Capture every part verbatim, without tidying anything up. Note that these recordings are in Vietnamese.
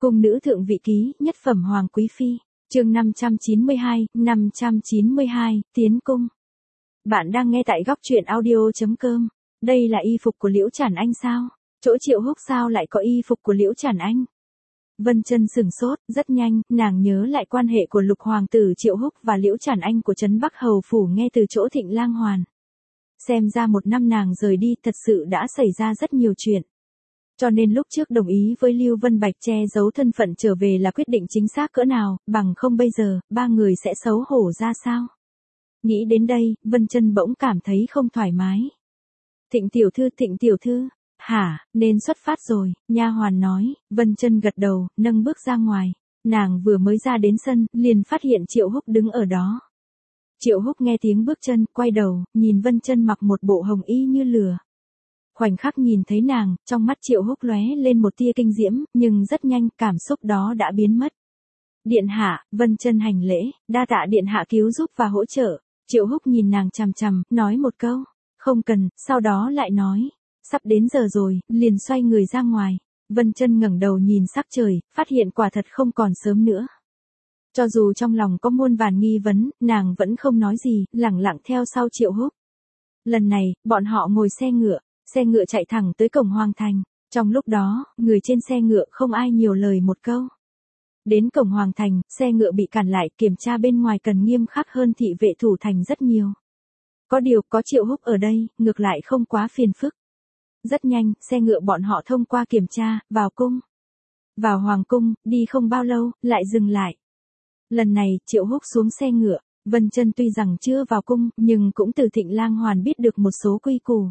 Cung nữ thượng vị ký, nhất phẩm hoàng quý phi, chương năm trăm chín mươi hai, năm trăm chín mươi hai, tiến cung. Bạn đang nghe tại góc truyện audio chấm com. Đây là y phục của Liễu Trản Anh sao? Chỗ Triệu Húc sao lại có y phục của Liễu Trản Anh? Vân Chân sửng sốt, rất nhanh, nàng nhớ lại quan hệ của lục hoàng tử Triệu Húc và Liễu Trản Anh của trấn Bắc Hầu phủ nghe từ chỗ Thịnh Lang Hoàn. Xem ra một năm nàng rời đi thật sự đã xảy ra rất nhiều chuyện. Cho nên lúc trước đồng ý với Lưu Vân Bạch che giấu thân phận trở về là quyết định chính xác cỡ nào, bằng không bây giờ, ba người sẽ xấu hổ ra sao? Nghĩ đến đây, Vân Chân bỗng cảm thấy không thoải mái. Thịnh tiểu thư, Thịnh tiểu thư, hả, nên xuất phát rồi, nha hoàn nói. Vân Chân gật đầu, nâng bước ra ngoài. Nàng vừa mới ra đến sân, liền phát hiện Triệu Húc đứng ở đó. Triệu Húc nghe tiếng bước chân, quay đầu, nhìn Vân Chân mặc một bộ hồng y như lửa. Khoảnh khắc nhìn thấy nàng, trong mắt Triệu Húc lóe lên một tia kinh diễm, nhưng rất nhanh, cảm xúc đó đã biến mất. Điện hạ, Vân Chân hành lễ, đa tạ điện hạ cứu giúp và hỗ trợ. Triệu Húc nhìn nàng chằm chằm, nói một câu, không cần, sau đó lại nói, sắp đến giờ rồi, liền xoay người ra ngoài. Vân Chân ngẩng đầu nhìn sắc trời, phát hiện quả thật không còn sớm nữa. Cho dù trong lòng có muôn vàn nghi vấn, nàng vẫn không nói gì, lẳng lặng theo sau Triệu Húc. Lần này, bọn họ ngồi xe ngựa. Xe ngựa chạy thẳng tới cổng Hoàng Thành. Trong lúc đó, người trên xe ngựa không ai nhiều lời một câu. Đến cổng Hoàng Thành, xe ngựa bị cản lại, kiểm tra bên ngoài cần nghiêm khắc hơn thị vệ thủ thành rất nhiều. Có điều, có Triệu Húc ở đây, ngược lại không quá phiền phức. Rất nhanh, xe ngựa bọn họ thông qua kiểm tra, vào cung. Vào Hoàng cung, đi không bao lâu, lại dừng lại. Lần này, Triệu Húc xuống xe ngựa. Vân Chân tuy rằng chưa vào cung, nhưng cũng từ Thịnh Lang Hoàn biết được một số quy củ.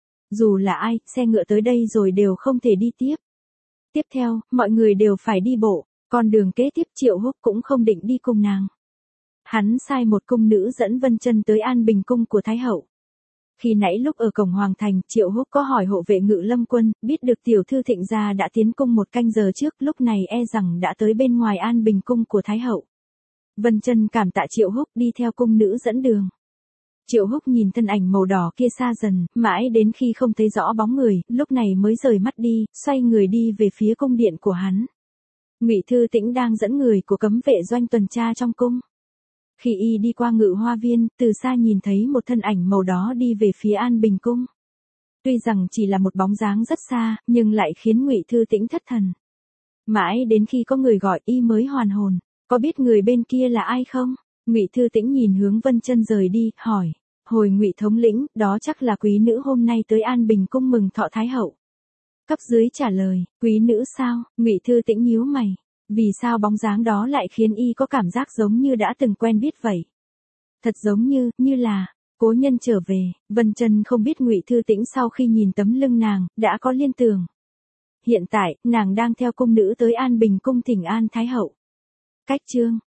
Dù là ai, xe ngựa tới đây rồi đều không thể đi tiếp. Tiếp theo, mọi người đều phải đi bộ, con đường kế tiếp Triệu Húc cũng không định đi cùng nàng. Hắn sai một cung nữ dẫn Vân Chân tới An Bình cung của Thái hậu. Khi nãy lúc ở cổng Hoàng Thành, Triệu Húc có hỏi hộ vệ Ngự Lâm quân, biết được tiểu thư Thịnh gia đã tiến cung một canh giờ trước, lúc này e rằng đã tới bên ngoài An Bình cung của Thái hậu. Vân Chân cảm tạ Triệu Húc, đi theo cung nữ dẫn đường. Triệu Húc nhìn thân ảnh màu đỏ kia xa dần, mãi đến khi không thấy rõ bóng người, lúc này mới rời mắt đi, xoay người đi về phía cung điện của hắn. Ngụy Thư Tĩnh đang dẫn người của cấm vệ doanh tuần tra trong cung. Khi y đi qua Ngự Hoa viên, từ xa nhìn thấy một thân ảnh màu đó đi về phía An Bình cung. Tuy rằng chỉ là một bóng dáng rất xa, nhưng lại khiến Ngụy Thư Tĩnh thất thần. Mãi đến khi có người gọi y mới hoàn hồn, có biết người bên kia là ai không? Ngụy Thư Tĩnh nhìn hướng Vân Chân rời đi, hỏi. Hồi Ngụy thống lĩnh, đó chắc là quý nữ hôm nay tới An Bình cung mừng thọ Thái hậu. Cấp dưới trả lời, quý nữ sao? Ngụy Thư Tĩnh nhíu mày. Vì sao bóng dáng đó lại khiến y có cảm giác giống như đã từng quen biết vậy? Thật giống như, như là, cố nhân trở về. Vân Chân không biết Ngụy Thư Tĩnh sau khi nhìn tấm lưng nàng, đã có liên tưởng. Hiện tại, nàng đang theo cung nữ tới An Bình cung thỉnh an Thái hậu. Cách chương